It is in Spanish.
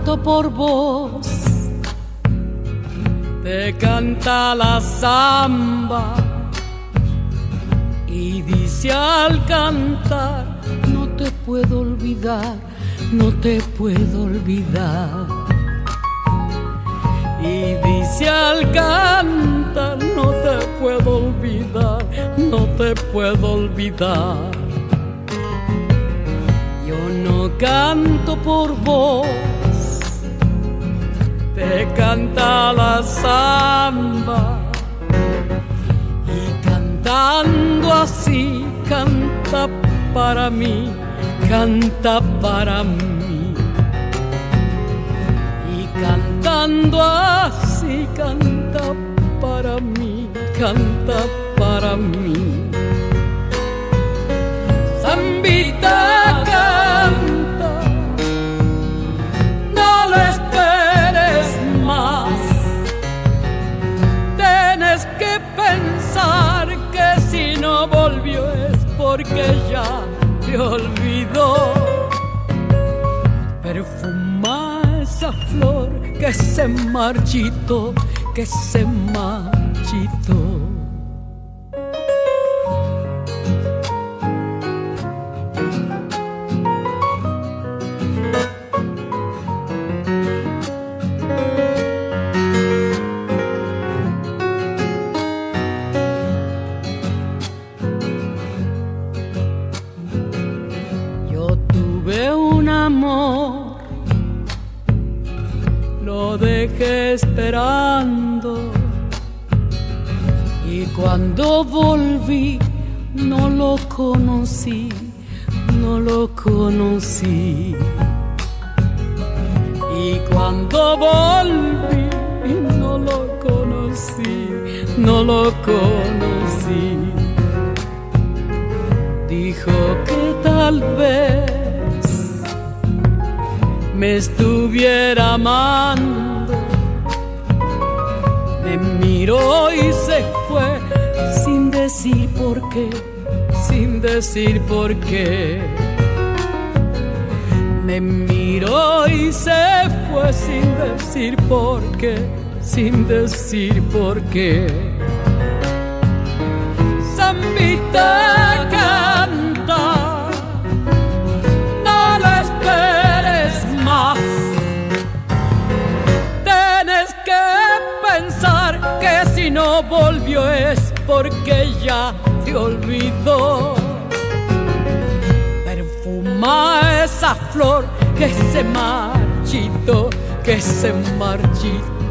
canto por vos, te canta la samba y dice al cantar: no te puedo olvidar, no te puedo olvidar. Y dice al cantar: no te puedo olvidar, no te puedo olvidar. Yo no canto por vos, te canta la samba y cantando así canta para mí, canta para mí. Y cantando así canta para mí, canta para mí. Zambita canta, no lo esperes más. Tienes que pensar que si no volvió es porque ya te olvidó. Perfuma esa flor que se marchitó, que se marchitó. Lo dejé esperando y cuando volví no lo conocí, no lo conocí. Y cuando volví no lo conocí, no lo conocí. Dijo que tal vez me estuviera amando, me miró y se fue sin decir por qué, sin decir por qué. Me miró y se fue sin decir por qué, sin decir por qué. Zambita canta, no lo esperes más. Tienes que pensar que si no volvió es porque ya te olvidó. Perfuma esa flor que se marchitó, que se marchitó.